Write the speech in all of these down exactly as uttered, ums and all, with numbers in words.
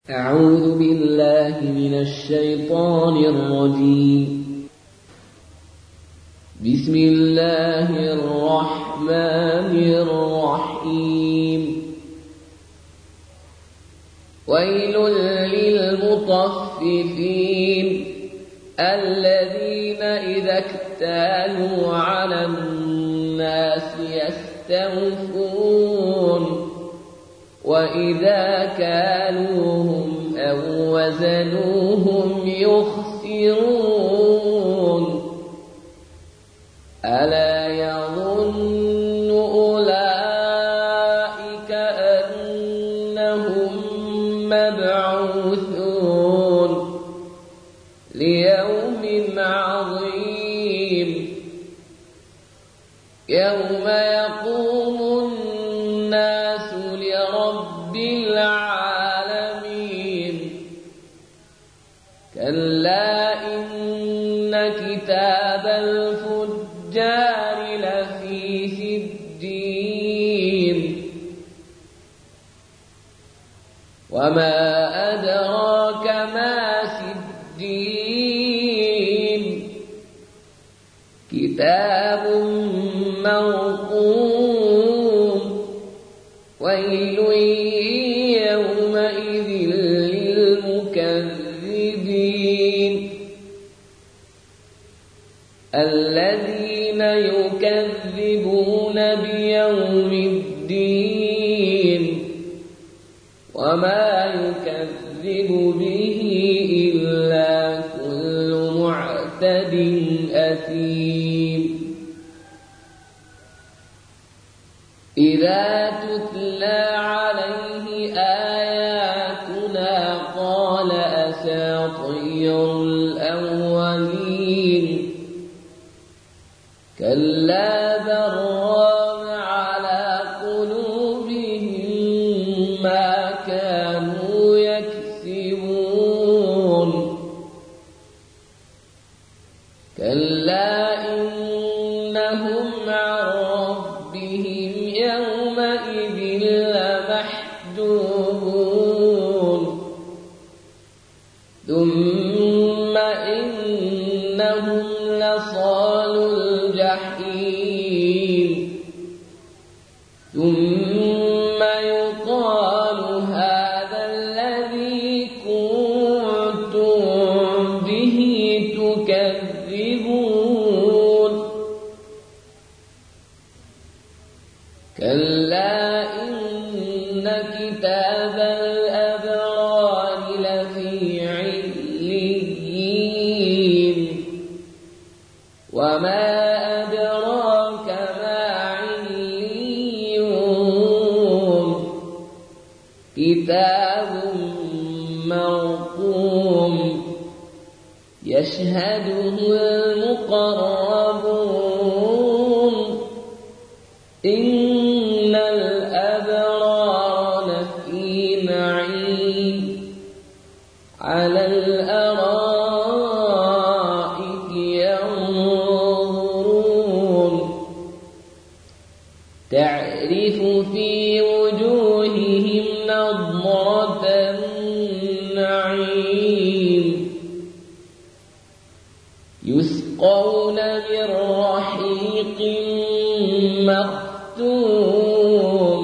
أعوذ بالله من الشيطان الرجيم. بسم الله الرحمن الرحيم. ويل للمطففين الذين إذا اكتالوا على الناس يستوفون وإذا كالوهم أو وزنوهم يخسرون. ألا يظن أولئك أنهم مبعوثون ليوم عظيم يوم يقوم الناس لرب العالمين. كلا إن كتاب الفجار لفي سجين. وما أدراك ما سجين. كتاب مرقوم. ويل يومئذ للمكذبين الذين يكذبون بيوم الدين وما يكذب به إلا كل معتد أثيم. إذا تتلى عليه آياتنا قال أساطير الأولين. كلا بل ران على قلوبهم ما كانوا يكسبون. كلا إنهم عن ربهم يومئذ لمحجوبون. ثم إنهم لصالوا الجحيم. ثم يقال هذا الذي كنتم به تكذبون. كلا إن كتاب الأبرار لفي عليين. وما أدراك ما عليون. كتاب مرقوم يشهده المقربون. إن الأبرار لفي نعيم على الأرائك ينظرون. تعرف في وجوههم نضرة النعيم. يسقون من رحيق مختوم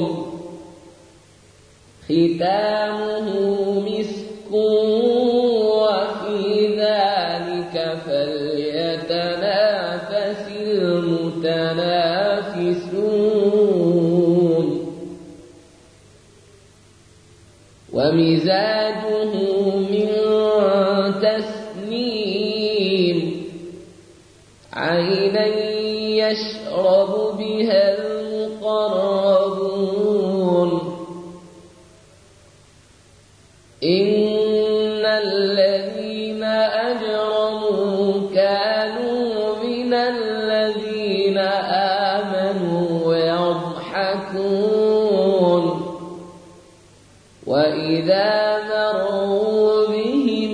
ختامه مسك وفي ذلك فليتنافس المتنافسون. ومزاجه من تسنيم. عينا يشرب بها المقربون. إن الذين أجرموا كانوا من الذين آمنوا يضحكون. وإذا مروا بهم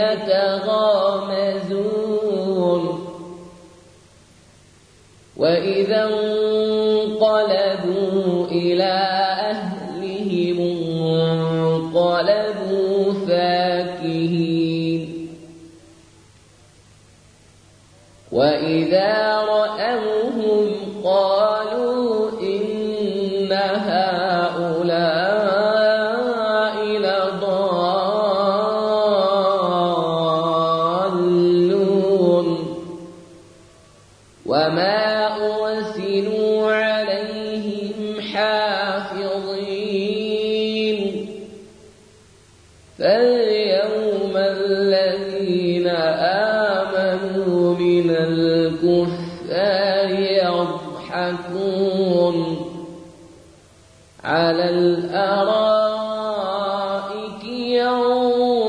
يتغامزون. وإذا انقلبوا إلى أهلهم انقلبوا فاكهين وإذا رأوهم قالوا إن هؤلاء لضالون وما أرسلوا عليهم حافظين فاليوم الذين آمنوا من الكفار يضحكون على الأرائك ينظرون